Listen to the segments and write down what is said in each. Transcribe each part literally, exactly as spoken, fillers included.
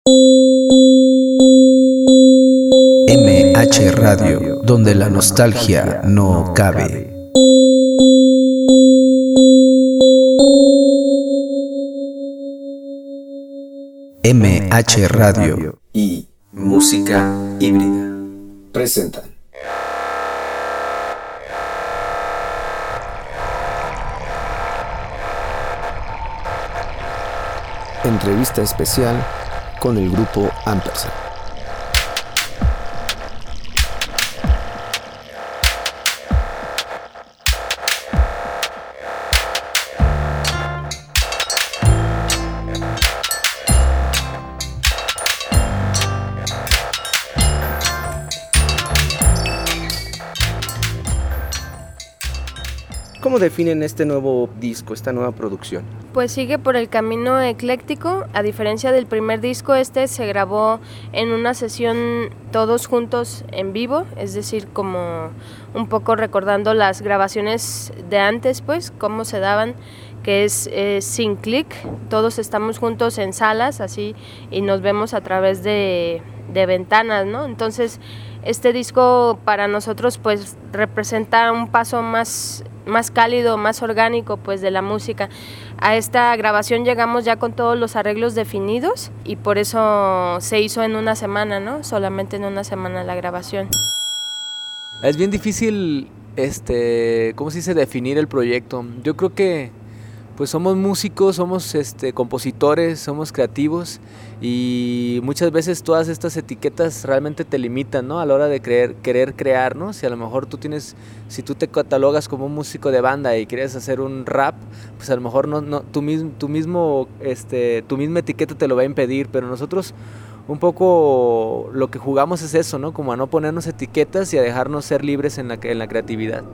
M H Radio, donde la nostalgia no cabe. M H Radio y Música Híbrida presentan entrevista especial con el grupo Ampersand. ¿Cómo definen este nuevo disco, esta nueva producción? Pues sigue por el camino ecléctico. A diferencia del primer disco, este se grabó en una sesión todos juntos en vivo, es decir, como un poco recordando las grabaciones de antes, pues, cómo se daban, que es eh, sin clic, todos estamos juntos en salas, así, y nos vemos a través de, de ventanas, ¿no? Entonces, este disco para nosotros, pues, representa un paso más más cálido, más orgánico, pues, de la música. A esta grabación llegamos ya con todos los arreglos definidos y por eso se hizo en una semana, ¿no? Solamente en una semana la grabación. Es bien difícil, este, ¿cómo se dice? Definir el proyecto. Yo creo que pues somos músicos, somos este, compositores, somos creativos y muchas veces todas estas etiquetas realmente te limitan, ¿no? A la hora de creer, querer crear, ¿no? Si a lo mejor tú tienes, si tú te catalogas como un músico de banda y quieres hacer un rap, pues a lo mejor no, no, tú mismo, tú mismo, este, tu misma etiqueta te lo va a impedir, pero nosotros un poco lo que jugamos es eso, ¿no? Como a no ponernos etiquetas y a dejarnos ser libres en la, en la creatividad.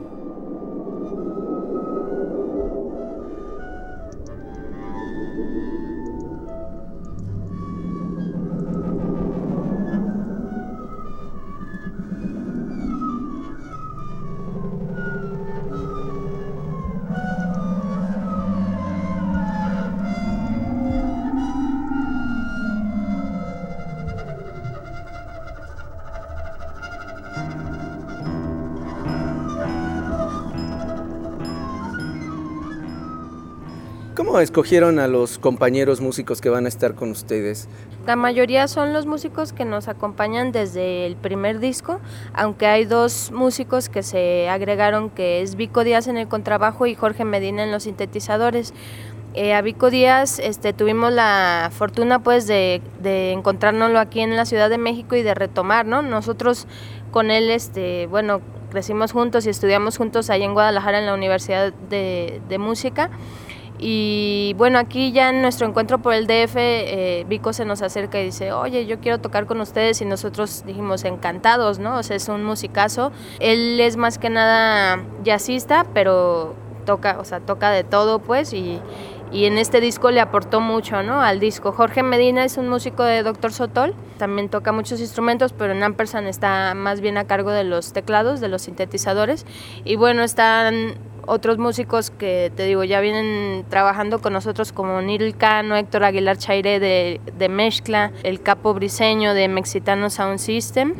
¿Cómo escogieron a los compañeros músicos que van a estar con ustedes? La mayoría son los músicos que nos acompañan desde el primer disco, aunque hay dos músicos que se agregaron, que es Vico Díaz en el contrabajo y Jorge Medina en los sintetizadores. Eh, a Vico Díaz este, tuvimos la fortuna, pues, de, de encontrárnoslo aquí en la Ciudad de México y de retomar, ¿no? Nosotros con él, este, bueno, crecimos juntos y estudiamos juntos ahí en Guadalajara en la Universidad de, de Música. Y bueno, aquí ya en nuestro encuentro por el D F, eh, Vico se nos acerca y dice, oye, yo quiero tocar con ustedes, y nosotros dijimos encantados, ¿no? O sea, es un musicazo. Él es más que nada jazzista, pero toca, o sea, toca de todo, pues, y, y en este disco le aportó mucho, ¿no? Al disco. Jorge Medina es un músico de Doctor Sotol, también toca muchos instrumentos, pero en Ampersand está más bien a cargo de los teclados, de los sintetizadores, y bueno, están otros músicos que, te digo, ya vienen trabajando con nosotros, como Niril Cano, Héctor Aguilar Chairé de, de Mezcla, el Capo Briseño de Mexicano Sound System,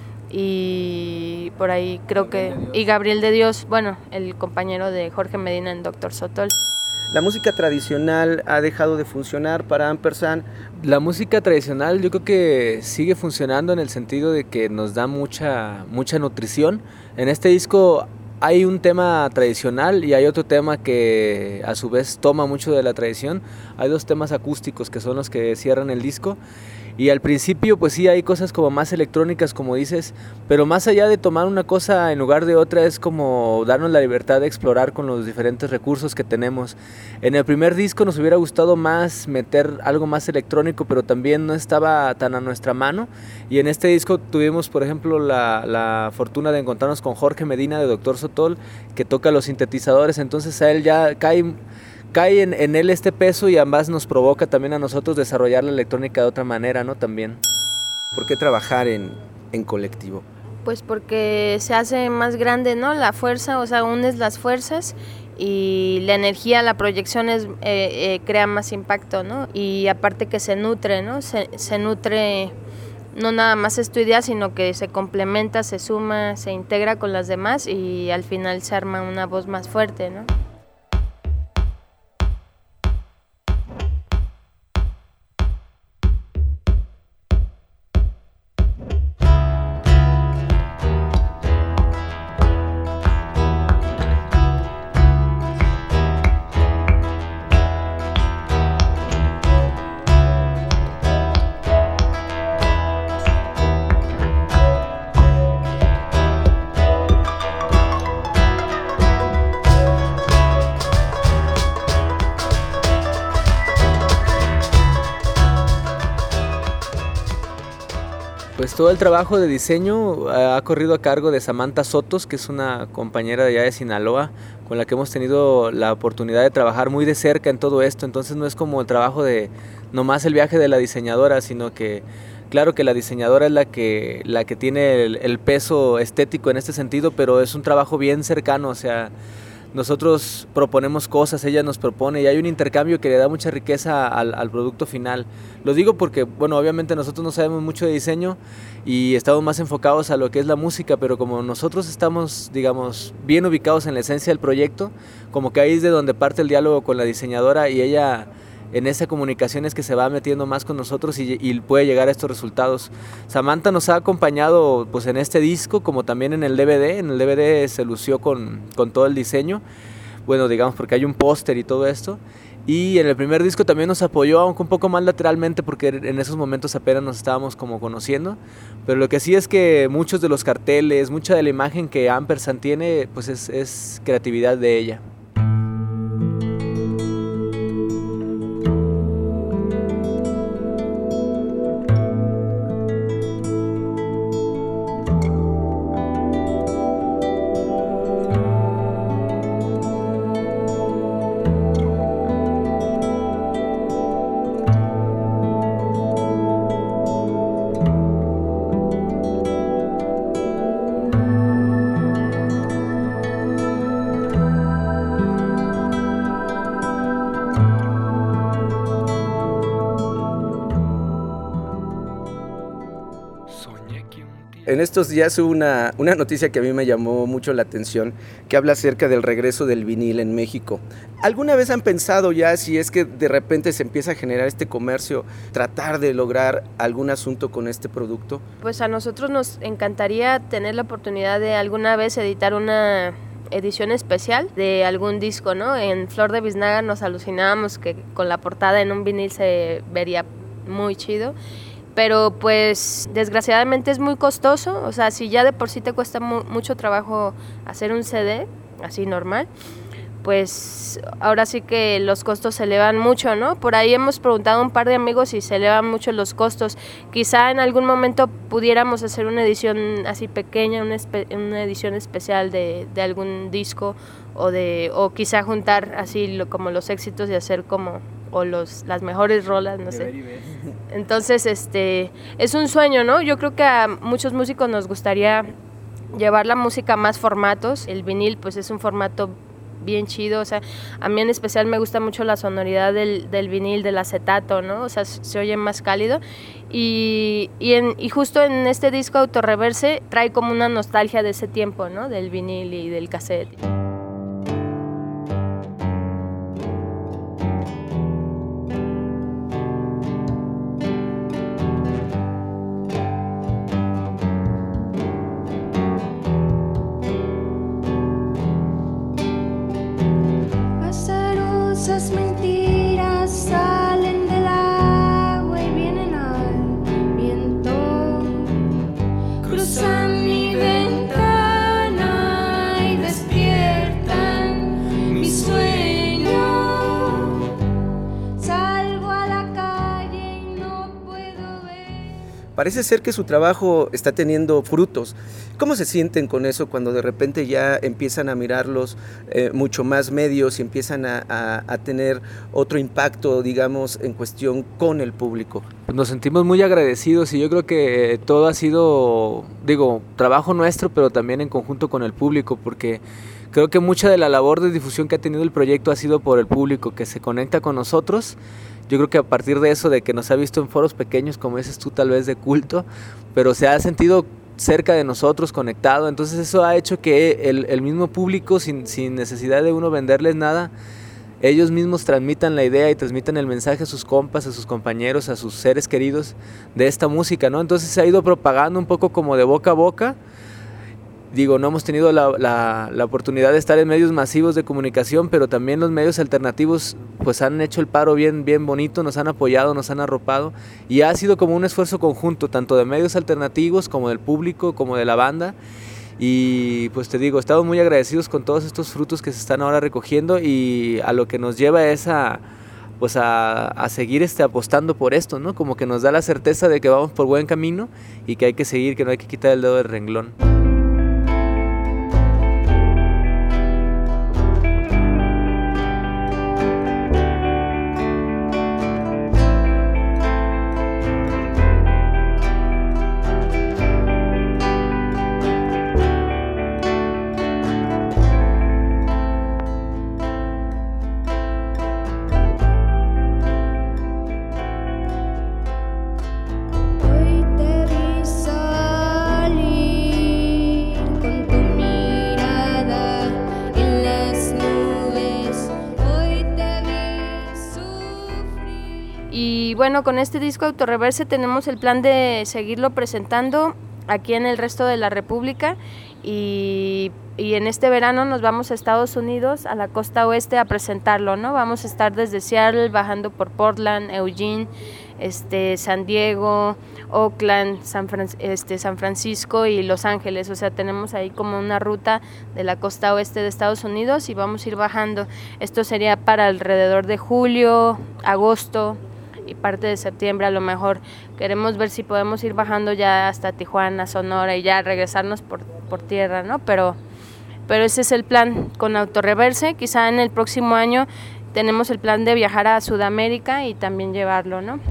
y por ahí creo que, y Gabriel de Dios, bueno, el compañero de Jorge Medina en Doctor Sotol. ¿La música tradicional ha dejado de funcionar para Ampersand? La música tradicional yo creo que sigue funcionando en el sentido de que nos da mucha, mucha nutrición. En este disco hay un tema tradicional y hay otro tema que a su vez toma mucho de la tradición. Hay dos temas acústicos que son los que cierran el disco. Y al principio pues sí hay cosas como más electrónicas, como dices, pero más allá de tomar una cosa en lugar de otra es como darnos la libertad de explorar con los diferentes recursos que tenemos. En el primer disco nos hubiera gustado más meter algo más electrónico, pero también no estaba tan a nuestra mano. Y en este disco tuvimos, por ejemplo, la, la fortuna de encontrarnos con Jorge Medina de Doctor Sotol, que toca los sintetizadores, entonces a él ya cae... cae en, en él este peso y además nos provoca también a nosotros desarrollar la electrónica de otra manera, ¿no? También. ¿Por qué trabajar en, en colectivo? Pues porque se hace más grande, ¿no? La fuerza, o sea, unes las fuerzas y la energía, la proyección es, eh, eh, crea más impacto, ¿no? Y aparte que se nutre, ¿no? Se, se nutre, no nada más es tu idea, sino que se complementa, se suma, se integra con las demás y al final se arma una voz más fuerte, ¿no? Pues todo el trabajo de diseño ha corrido a cargo de Samantha Sotos, que es una compañera de allá de Sinaloa, con la que hemos tenido la oportunidad de trabajar muy de cerca en todo esto. Entonces no es como el trabajo de nomás el viaje de la diseñadora, sino que claro que la diseñadora es la que, la que tiene el, el peso estético en este sentido, pero es un trabajo bien cercano, o sea, nosotros proponemos cosas, ella nos propone y hay un intercambio que le da mucha riqueza al, al producto final. Lo digo porque, bueno, obviamente nosotros no sabemos mucho de diseño y estamos más enfocados a lo que es la música, pero como nosotros estamos, digamos, bien ubicados en la esencia del proyecto, como que ahí es de donde parte el diálogo con la diseñadora y ella en esa comunicación es que se va metiendo más con nosotros y, y puede llegar a estos resultados. Samantha nos ha acompañado pues en este disco, como también en el D V D. En el D V D se lució con, con todo el diseño, bueno, digamos porque hay un póster y todo esto. Y en el primer disco también nos apoyó, aunque un poco más lateralmente, porque en esos momentos apenas nos estábamos como conociendo. Pero lo que sí es que muchos de los carteles, mucha de la imagen que Ampersand tiene, pues es, es creatividad de ella. En estos días hubo una, una noticia que a mí me llamó mucho la atención, que habla acerca del regreso del vinil en México. ¿Alguna vez han pensado ya, si es que de repente se empieza a generar este comercio, tratar de lograr algún asunto con este producto? Pues a nosotros nos encantaría tener la oportunidad de alguna vez editar una edición especial de algún disco, ¿no? En Flor de Biznaga nos alucinábamos que con la portada en un vinil se vería muy chido. Pero pues desgraciadamente es muy costoso, o sea, si ya de por sí te cuesta mu- mucho trabajo hacer un C D, así normal, pues ahora sí que los costos se elevan mucho, ¿no? Por ahí hemos preguntado a un par de amigos si se elevan mucho los costos. Quizá en algún momento pudiéramos hacer una edición así pequeña, una, espe- una edición especial de, de algún disco o, de, o quizá juntar así lo, como los éxitos y hacer como... o los, las mejores rolas, no sé. Entonces, este, es un sueño, ¿no? Yo creo que a muchos músicos nos gustaría llevar la música a más formatos. El vinil, pues, es un formato bien chido, o sea, a mí en especial me gusta mucho la sonoridad del, del vinil, del acetato, ¿no? O sea, se oye más cálido. Y, y, en, y justo en este disco Autorreverse trae como una nostalgia de ese tiempo, ¿no? Del vinil y del cassette. Esas mentiras salen del agua y vienen al viento, cruzan mi ventana y despiertan mi sueño. Salgo a la calle y no puedo ver. Parece ser que su trabajo está teniendo frutos. ¿Cómo se sienten con eso cuando de repente ya empiezan a mirarlos eh, mucho más medios y empiezan a, a, a tener otro impacto, digamos, en cuestión con el público? Nos sentimos muy agradecidos y yo creo que todo ha sido, digo, trabajo nuestro, pero también en conjunto con el público, porque creo que mucha de la labor de difusión que ha tenido el proyecto ha sido por el público que se conecta con nosotros. Yo creo que a partir de eso, de que nos ha visto en foros pequeños, como dices tú, tal vez de culto, pero se ha sentido cerca de nosotros, conectado. Entonces eso ha hecho que el, el mismo público, sin, sin necesidad de uno venderles nada, ellos mismos transmitan la idea y transmitan el mensaje a sus compas, a sus compañeros, a sus seres queridos de esta música, ¿no? Entonces se ha ido propagando un poco como de boca a boca. Digo, no hemos tenido la, la, la oportunidad de estar en medios masivos de comunicación, pero también los medios alternativos pues han hecho el paro bien, bien bonito, nos han apoyado, nos han arropado, y ha sido como un esfuerzo conjunto, tanto de medios alternativos como del público, como de la banda. Y pues te digo, estamos muy agradecidos con todos estos frutos que se están ahora recogiendo, y a lo que nos lleva es a, pues a, a seguir este, apostando por esto, ¿no? Como que nos da la certeza de que vamos por buen camino y que hay que seguir, que no hay que quitar el dedo del renglón. Y bueno, con este disco Autorreverse tenemos el plan de seguirlo presentando aquí en el resto de la República, y, y en este verano nos vamos a Estados Unidos, a la costa oeste, a presentarlo, ¿no? Vamos a estar desde Seattle, bajando por Portland, Eugene, este, San Diego, Oakland, San, Fran este, San Francisco y Los Ángeles. O sea, tenemos ahí como una ruta de la costa oeste de Estados Unidos y vamos a ir bajando. Esto sería para alrededor de julio, agosto y parte de septiembre. A lo mejor queremos ver si podemos ir bajando ya hasta Tijuana, Sonora, y ya regresarnos por, por tierra, ¿no? Pero, pero ese es el plan con Autorreverse. Quizá en el próximo año tenemos el plan de viajar a Sudamérica y también llevarlo, ¿no?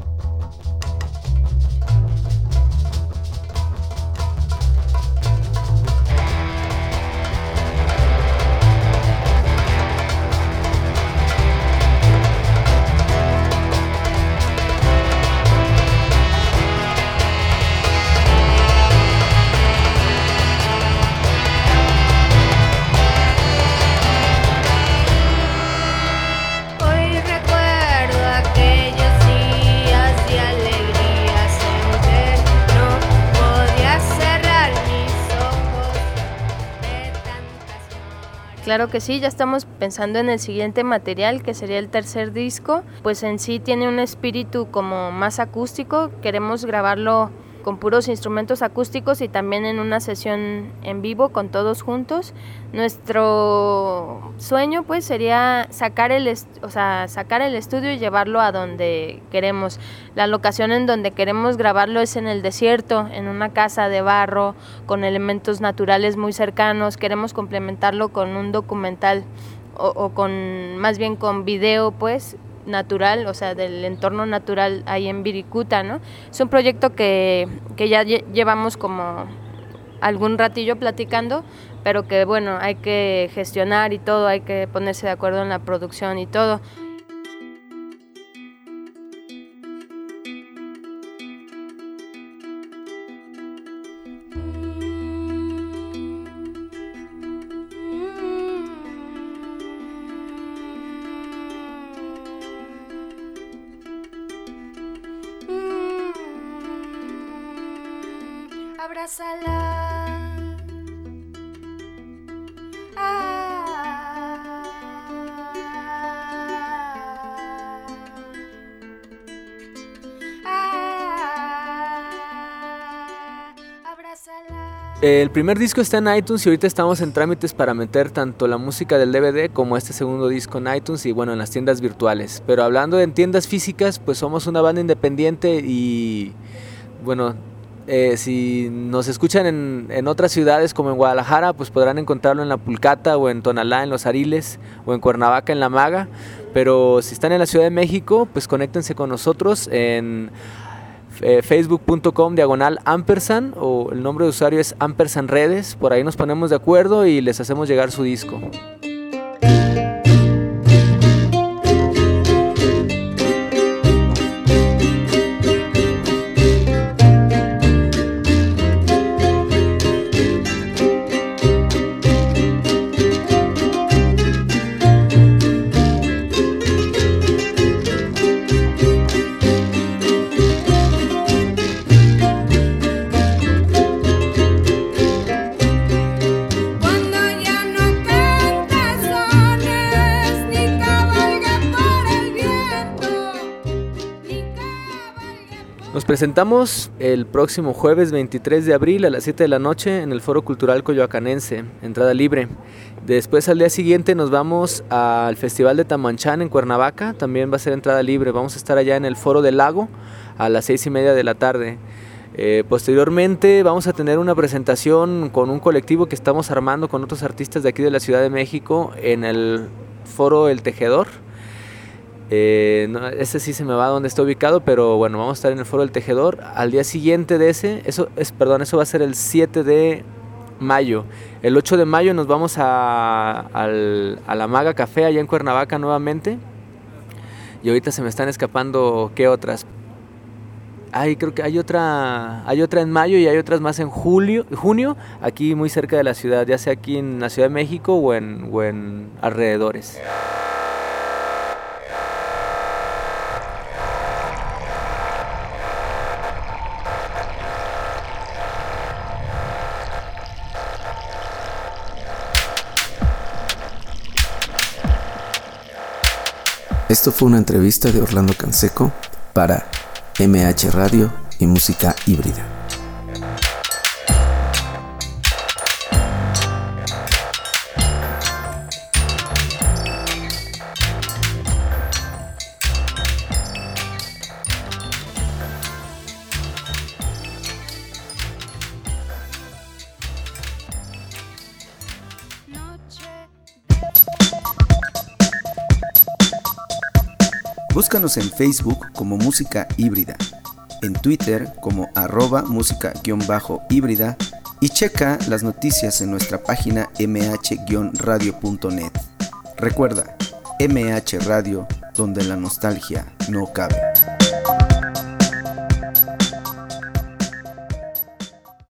Claro que sí, ya estamos pensando en el siguiente material, que sería el tercer disco. Pues en sí tiene un espíritu como más acústico, queremos grabarlo con puros instrumentos acústicos y también en una sesión en vivo con todos juntos. Nuestro sueño pues sería sacar el, o sea, sacar el estudio y llevarlo a donde queremos. La locación en donde queremos grabarlo es en el desierto, en una casa de barro, con elementos naturales muy cercanos. Queremos complementarlo con un documental o, o con, más bien con video pues, natural, o sea, del entorno natural ahí en Viricuta, ¿no? Es un proyecto que, que ya llevamos como algún ratillo platicando, pero que bueno, hay que gestionar y todo, hay que ponerse de acuerdo en la producción y todo. Abrázala. Ah, ah, abrázala. El primer disco está en iTunes y ahorita estamos en trámites para meter tanto la música del D V D como este segundo disco en iTunes y bueno, en las tiendas virtuales. Pero hablando de en tiendas físicas, pues somos una banda independiente y bueno, Eh, si nos escuchan en, en otras ciudades como en Guadalajara, pues podrán encontrarlo en La Pulcata o en Tonalá, en Los Ariles, o en Cuernavaca, en La Maga. Pero si están en la Ciudad de México, pues conéctense con nosotros en eh, facebook.com diagonal ampersand, o el nombre de usuario es ampersand redes. Por ahí nos ponemos de acuerdo y les hacemos llegar su disco. Nos presentamos el próximo jueves veintitrés de abril a las siete de la noche en el Foro Cultural Coyoacanense, entrada libre. Después al día siguiente nos vamos al Festival de Tamanchán en Cuernavaca, también va a ser entrada libre. Vamos a estar allá en el Foro del Lago a las seis y media de la tarde. Eh, posteriormente vamos a tener una presentación con un colectivo que estamos armando con otros artistas de aquí de la Ciudad de México en el Foro El Tejedor. Eh, no, ese sí se me va a donde está ubicado, pero bueno, vamos a estar en el Foro del Tejedor. Al día siguiente de ese, eso es, perdón, eso va a ser el siete de mayo. El ocho de mayo nos vamos a, al, a la Maga Café allá en Cuernavaca nuevamente. Y ahorita se me están escapando qué otras. Ay, creo que hay otra, hay otra en mayo y hay otras más en julio, junio, aquí muy cerca de la ciudad, ya sea aquí en la Ciudad de México o en, o en alrededores. Esto fue una entrevista de Orlando Canseco para M H Radio y Música Híbrida. Búscanos en Facebook como Música Híbrida, en Twitter como arroba música-híbrida y checa las noticias en nuestra página m h radio punto net. Recuerda, M H Radio, donde la nostalgia no cabe.